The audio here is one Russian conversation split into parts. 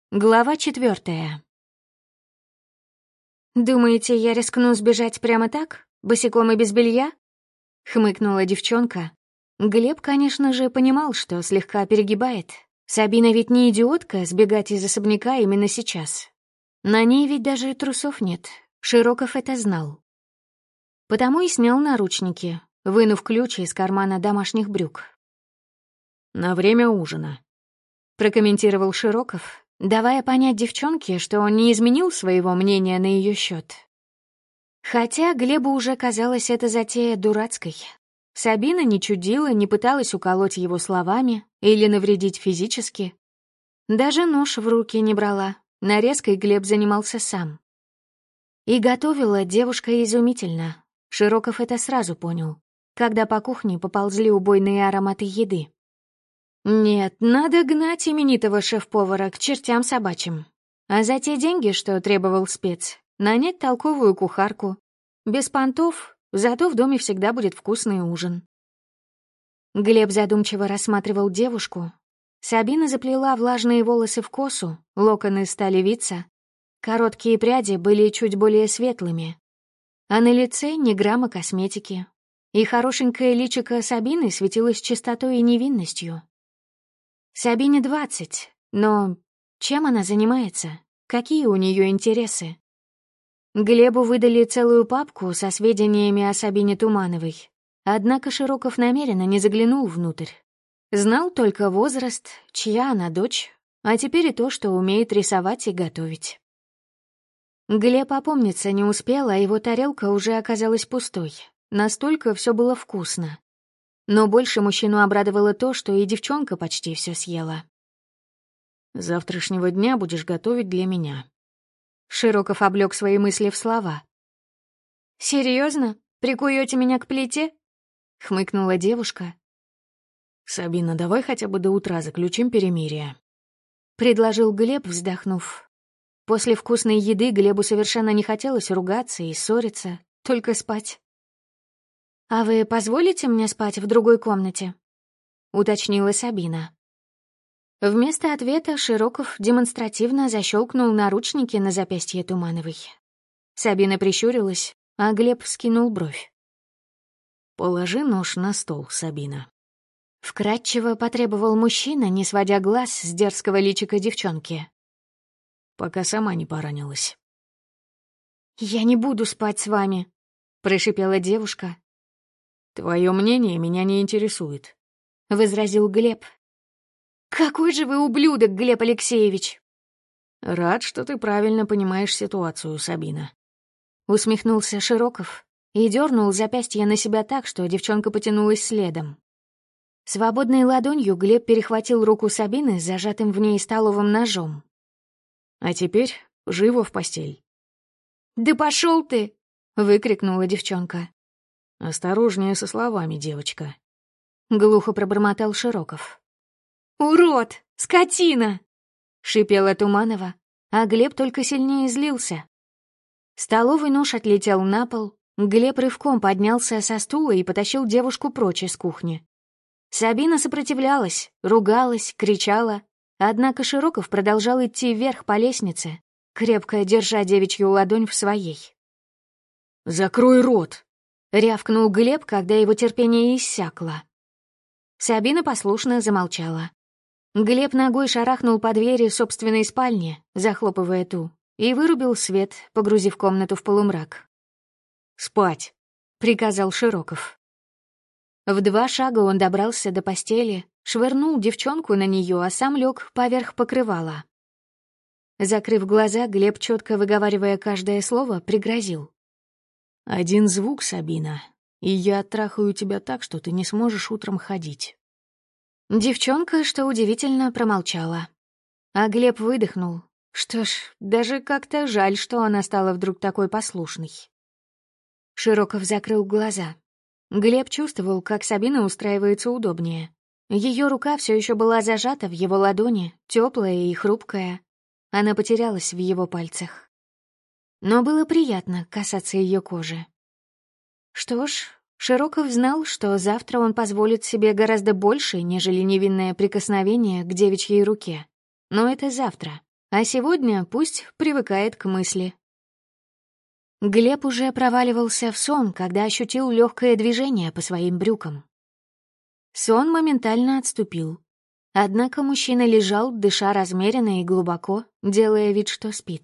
Глава 4. «Думаете, я рискну сбежать прямо так, босиком и без белья?» — хмыкнула девчонка. Глеб, конечно же, понимал, что слегка перегибает. Сабина ведь не идиотка сбегать из особняка именно сейчас. На ней ведь даже трусов нет. Широков это знал. Потому и снял наручники, вынув ключ из кармана домашних брюк. «На время ужина», — прокомментировал Широков, давая понять девчонке, что он не изменил своего мнения на ее счет. Хотя Глебу уже казалось эта затея дурацкой. Сабина не чудила, не пыталась уколоть его словами или навредить физически. Даже нож в руки не брала, нарезкой Глеб занимался сам. И готовила девушка изумительно. Широков это сразу понял, когда по кухне поползли убойные ароматы еды. Нет, надо гнать именитого шеф-повара к чертям собачьим. А за те деньги, что требовал спец, нанять толковую кухарку. Без понтов, зато в доме всегда будет вкусный ужин. Глеб задумчиво рассматривал девушку. Сабина заплела влажные волосы в косу, локоны стали виться. Короткие пряди были чуть более светлыми. А на лице ни грамма косметики. И хорошенькое личико Сабины светилось чистотой и невинностью. Сабине 20, но чем она занимается? Какие у нее интересы? Глебу выдали целую папку со сведениями о Сабине Тумановой. Однако Широков намеренно не заглянул внутрь. Знал только возраст, чья она дочь, а теперь и то, что умеет рисовать и готовить. Глеб опомниться не успел, а его тарелка уже оказалась пустой. Настолько все было вкусно. Но больше мужчину обрадовало то, что и девчонка почти все съела. «С завтрашнего дня будешь готовить для меня». Широков облёк свои мысли в слова. «Серьезно? Прикуете меня к плите?» — хмыкнула девушка. «Сабина, давай хотя бы до утра заключим перемирие», — предложил Глеб, вздохнув. После вкусной еды Глебу совершенно не хотелось ругаться и ссориться, только спать. «А вы позволите мне спать в другой комнате?» — уточнила Сабина. Вместо ответа Широков демонстративно защелкнул наручники на запястье Тумановой. Сабина прищурилась, а Глеб вскинул бровь. «Положи нож на стол, Сабина». Вкратчиво потребовал мужчина, не сводя глаз с дерзкого личика девчонки. «Пока сама не поранилась». «Я не буду спать с вами», — прошипела девушка. «Твое мнение меня не интересует», — возразил Глеб. «Какой же вы ублюдок, Глеб Алексеевич!» «Рад, что ты правильно понимаешь ситуацию, Сабина», — усмехнулся Широков и дернул запястье на себя так, что девчонка потянулась следом. Свободной ладонью Глеб перехватил руку Сабины с зажатым в ней столовым ножом. «А теперь живо в постель». «Да пошел ты!» — выкрикнула девчонка. «Осторожнее со словами, девочка», — глухо пробормотал Широков. «Урод! Скотина!» — шипела Туманова, а Глеб только сильнее злился. Столовый нож отлетел на пол, Глеб рывком поднялся со стула и потащил девушку прочь из кухни. Сабина сопротивлялась, ругалась, кричала, однако Широков продолжал идти вверх по лестнице, крепко держа девичью ладонь в своей. «Закрой рот!» — рявкнул Глеб, когда его терпение иссякло. Сабина послушно замолчала. Глеб ногой шарахнул по двери собственной спальни, захлопывая ту, и вырубил свет, погрузив комнату в полумрак. «Спать!» — приказал Широков. В 2 шага он добрался до постели, швырнул девчонку на нее, а сам лег поверх покрывала. Закрыв глаза, Глеб, четко выговаривая каждое слово, пригрозил. «Один звук, Сабина, и я оттрахаю тебя так, что ты не сможешь утром ходить». Девчонка, что удивительно, промолчала. А Глеб выдохнул. Что ж, даже как-то жаль, что она стала вдруг такой послушной. Широков закрыл глаза. Глеб чувствовал, как Сабина устраивается удобнее. Ее рука все еще была зажата в его ладони, теплая и хрупкая. Она потерялась в его пальцах. Но было приятно касаться ее кожи. Что ж, Широков знал, что завтра он позволит себе гораздо больше, нежели невинное прикосновение к девичьей руке. Но это завтра. А сегодня пусть привыкает к мысли. Глеб уже проваливался в сон, когда ощутил легкое движение по своим брюкам. Сон моментально отступил. Однако мужчина лежал, дыша размеренно и глубоко, делая вид, что спит.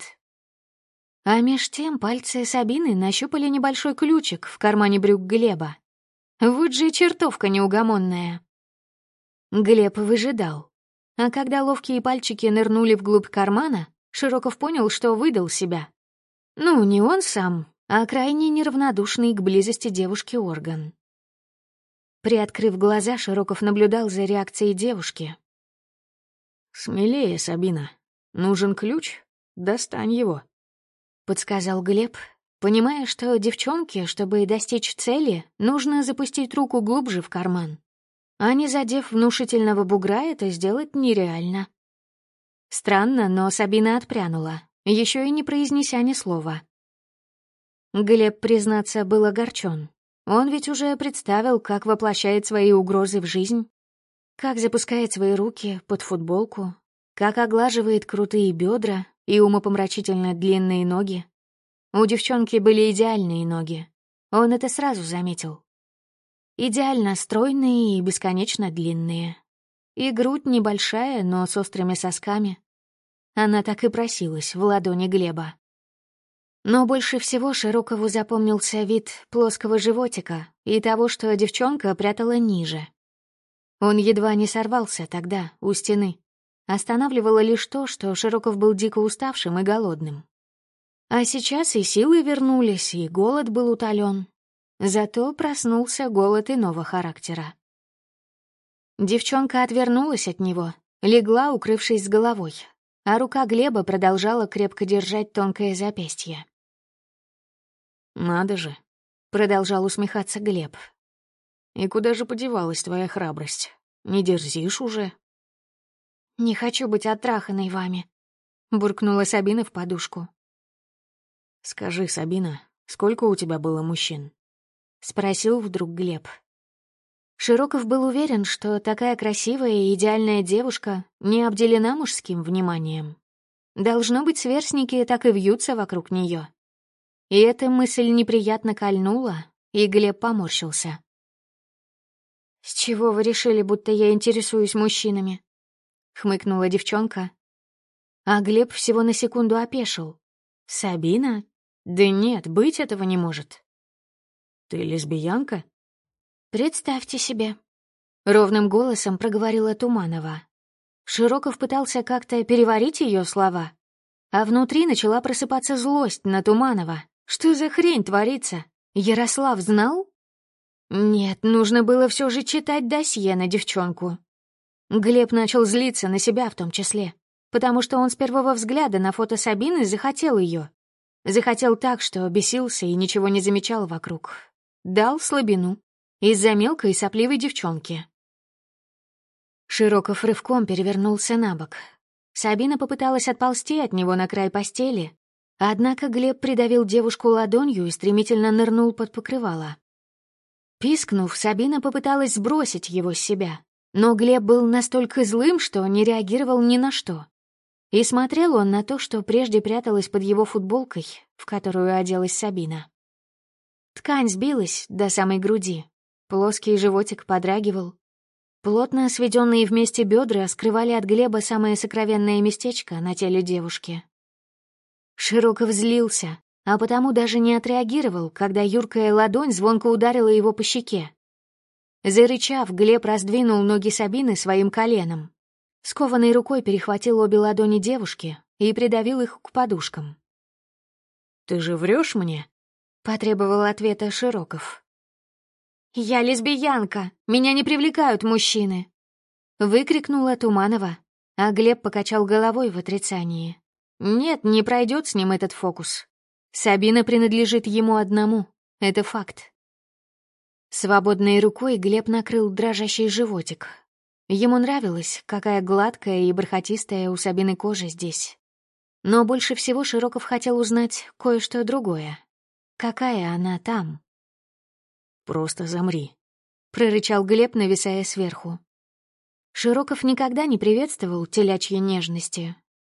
А меж тем пальцы Сабины нащупали небольшой ключик в кармане брюк Глеба. Вот же чертовка неугомонная. Глеб выжидал. А когда ловкие пальчики нырнули вглубь кармана, Широков понял, что выдал себя. Ну, не он сам, а крайне неравнодушный к близости девушки орган. Приоткрыв глаза, Широков наблюдал за реакцией девушки. «Смелее, Сабина. Нужен ключ? Достань его», — подсказал Глеб, понимая, что девчонке, чтобы достичь цели, нужно запустить руку глубже в карман. А не задев внушительного бугра, это сделать нереально. Странно, но Сабина отпрянула, еще и не произнеся ни слова. Глеб, признаться, был огорчен. Он ведь уже представил, как воплощает свои угрозы в жизнь, как запускает свои руки под футболку, как оглаживает крутые бедра и умопомрачительно длинные ноги. У девчонки были идеальные ноги. Он это сразу заметил. Идеально стройные и бесконечно длинные. И грудь небольшая, но с острыми сосками. Она так и просилась в ладони Глеба. Но больше всего Широкову запомнился вид плоского животика и того, что девчонка прятала ниже. Он едва не сорвался тогда, у стены. Останавливало лишь то, что Широков был дико уставшим и голодным. А сейчас и силы вернулись, и голод был утолен. Зато проснулся голод иного характера. Девчонка отвернулась от него, легла, укрывшись с головой, а рука Глеба продолжала крепко держать тонкое запястье. «Надо же», — продолжал усмехаться Глеб. «И куда же подевалась твоя храбрость? Не дерзишь уже?» «Не хочу быть оттраханной вами», — буркнула Сабина в подушку. «Скажи, Сабина, сколько у тебя было мужчин?» — спросил вдруг Глеб. Широков был уверен, что такая красивая и идеальная девушка не обделена мужским вниманием. Должно быть, сверстники так и вьются вокруг нее. И эта мысль неприятно кольнула, и Глеб поморщился. «С чего вы решили, будто я интересуюсь мужчинами?» — хмыкнула девчонка. А Глеб всего на секунду опешил. «Сабина? Да нет, быть этого не может». «Ты лесбиянка?» «Представьте себе», — ровным голосом проговорила Туманова. Широков пытался как-то переварить ее слова, а внутри начала просыпаться злость на Туманова. Что за хрень творится? Ярослав знал? Нет, нужно было все же читать досье на девчонку. Глеб начал злиться на себя в том числе, потому что он с первого взгляда на фото Сабины захотел ее. Захотел так, что бесился и ничего не замечал вокруг. Дал слабину. Из-за мелкой сопливой девчонки. Широков рывком перевернулся на бок. Сабина попыталась отползти от него на край постели, однако Глеб придавил девушку ладонью и стремительно нырнул под покрывало. Пискнув, Сабина попыталась сбросить его с себя, но Глеб был настолько злым, что не реагировал ни на что. И смотрел он на то, что прежде пряталось под его футболкой, в которую оделась Сабина. Ткань сбилась до самой груди. Плоский животик подрагивал. Плотно сведенные вместе бедра скрывали от Глеба самое сокровенное местечко на теле девушки. Широков злился, а потому даже не отреагировал, когда юркая ладонь звонко ударила его по щеке. Зарычав, Глеб раздвинул ноги Сабины своим коленом. Скованной рукой перехватил обе ладони девушки и придавил их к подушкам. «Ты же врешь мне?» — потребовал ответа Широков. «Я лесбиянка, меня не привлекают мужчины!» — выкрикнула Туманова, а Глеб покачал головой в отрицании. Нет, не пройдет с ним этот фокус. Сабина принадлежит ему одному, это факт. Свободной рукой Глеб накрыл дрожащий животик. Ему нравилось, какая гладкая и бархатистая у Сабины кожа здесь. Но больше всего Широков хотел узнать кое-что другое. Какая она там? «Просто замри», — прорычал Глеб, нависая сверху. Широков никогда не приветствовал телячьи нежности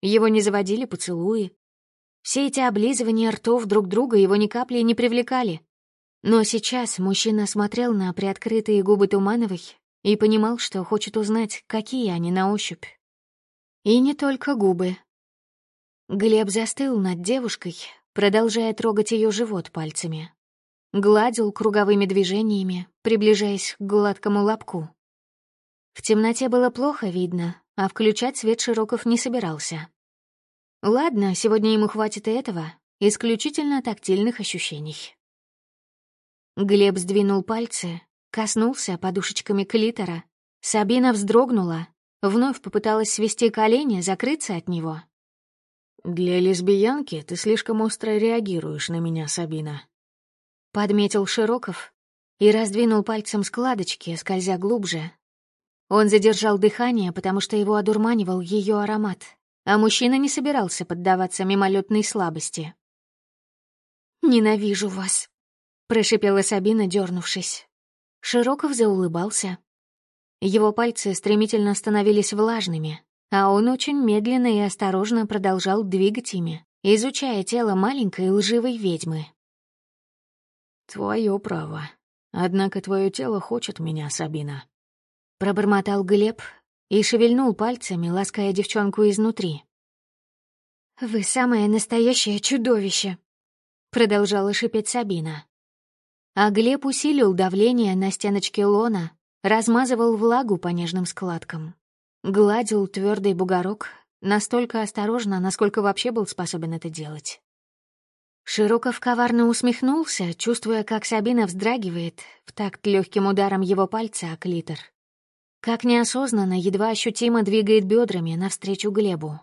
его не заводили поцелуи. Все эти облизывания ртов друг друга его ни капли не привлекали. Но сейчас мужчина смотрел на приоткрытые губы Тумановой и понимал, что хочет узнать, какие они на ощупь. И не только губы. Глеб застыл над девушкой, продолжая трогать ее живот пальцами. Гладил круговыми движениями, приближаясь к гладкому лобку. В темноте было плохо видно, а включать свет Широков не собирался. Ладно, сегодня ему хватит и этого, исключительно тактильных ощущений. Глеб сдвинул пальцы, коснулся подушечками клитора. Сабина вздрогнула, вновь попыталась свести колени, закрыться от него. «Для лесбиянки ты слишком остро реагируешь на меня, Сабина», — подметил Широков и раздвинул пальцем складочки, скользя глубже. Он задержал дыхание, потому что его одурманивал ее аромат, а мужчина не собирался поддаваться мимолетной слабости. «Ненавижу вас», — прошипела Сабина, дернувшись. Широков заулыбался. Его пальцы стремительно становились влажными, а он очень медленно и осторожно продолжал двигать ими, изучая тело маленькой лживой ведьмы. «Твое право. Однако твое тело хочет меня, Сабина», — пробормотал Глеб и шевельнул пальцами, лаская девчонку изнутри. «Вы самое настоящее чудовище», — продолжала шипеть Сабина. А Глеб усилил давление на стеночке лона, размазывал влагу по нежным складкам, гладил твердый бугорок настолько осторожно, насколько вообще был способен это делать. Широков коварно усмехнулся, чувствуя, как Сабина вздрагивает в такт легким ударом его пальца о клитор. Как неосознанно, едва ощутимо двигает бедрами навстречу Глебу.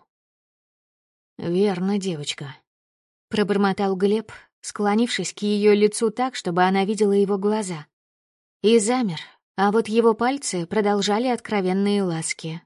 «Верно, девочка», — пробормотал Глеб, склонившись к ее лицу так, чтобы она видела его глаза. И замер, а вот его пальцы продолжали откровенные ласки.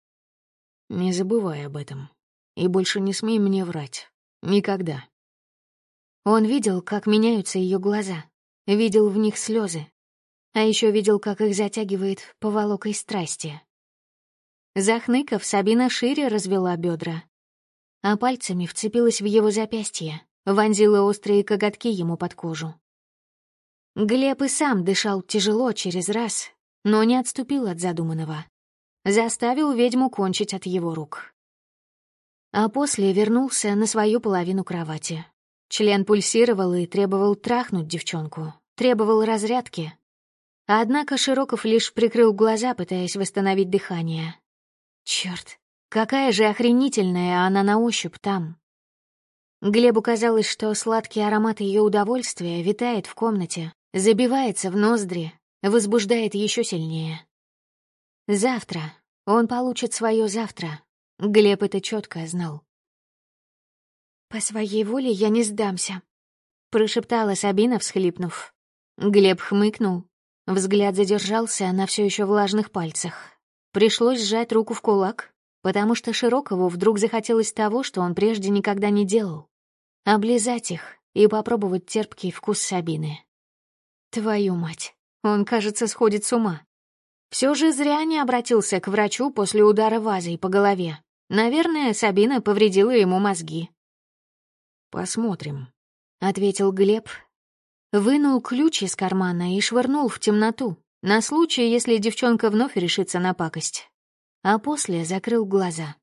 «Не забывай об этом. И больше не смей мне врать. Никогда». Он видел, как меняются ее глаза, видел в них слезы, а еще видел, как их затягивает поволокой страсти. Захныкав, Сабина шире развела бедра, а пальцами вцепилась в его запястье, вонзила острые коготки ему под кожу. Глеб и сам дышал тяжело через раз, но не отступил от задуманного. Заставил ведьму кончить от его рук. А после вернулся на свою половину кровати. Член пульсировал и требовал трахнуть девчонку, требовал разрядки. Однако Широков лишь прикрыл глаза, пытаясь восстановить дыхание. Черт, какая же охренительная она на ощупь там. Глебу казалось, что сладкий аромат ее удовольствия витает в комнате, забивается в ноздри, возбуждает еще сильнее. Завтра. Он получит свое завтра. Глеб это четко знал. «По своей воле я не сдамся», — прошептала Сабина, всхлипнув. Глеб хмыкнул. Взгляд задержался на все еще влажных пальцах. Пришлось сжать руку в кулак, потому что Широкову вдруг захотелось того, что он прежде никогда не делал. Облизать их и попробовать терпкий вкус Сабины. Твою мать, он, кажется, сходит с ума. Все же зря не обратился к врачу после удара вазой по голове. Наверное, Сабина повредила ему мозги. «Посмотрим», — ответил Глеб. Вынул ключ из кармана и швырнул в темноту, на случай, если девчонка вновь решится на пакость. А после закрыл глаза.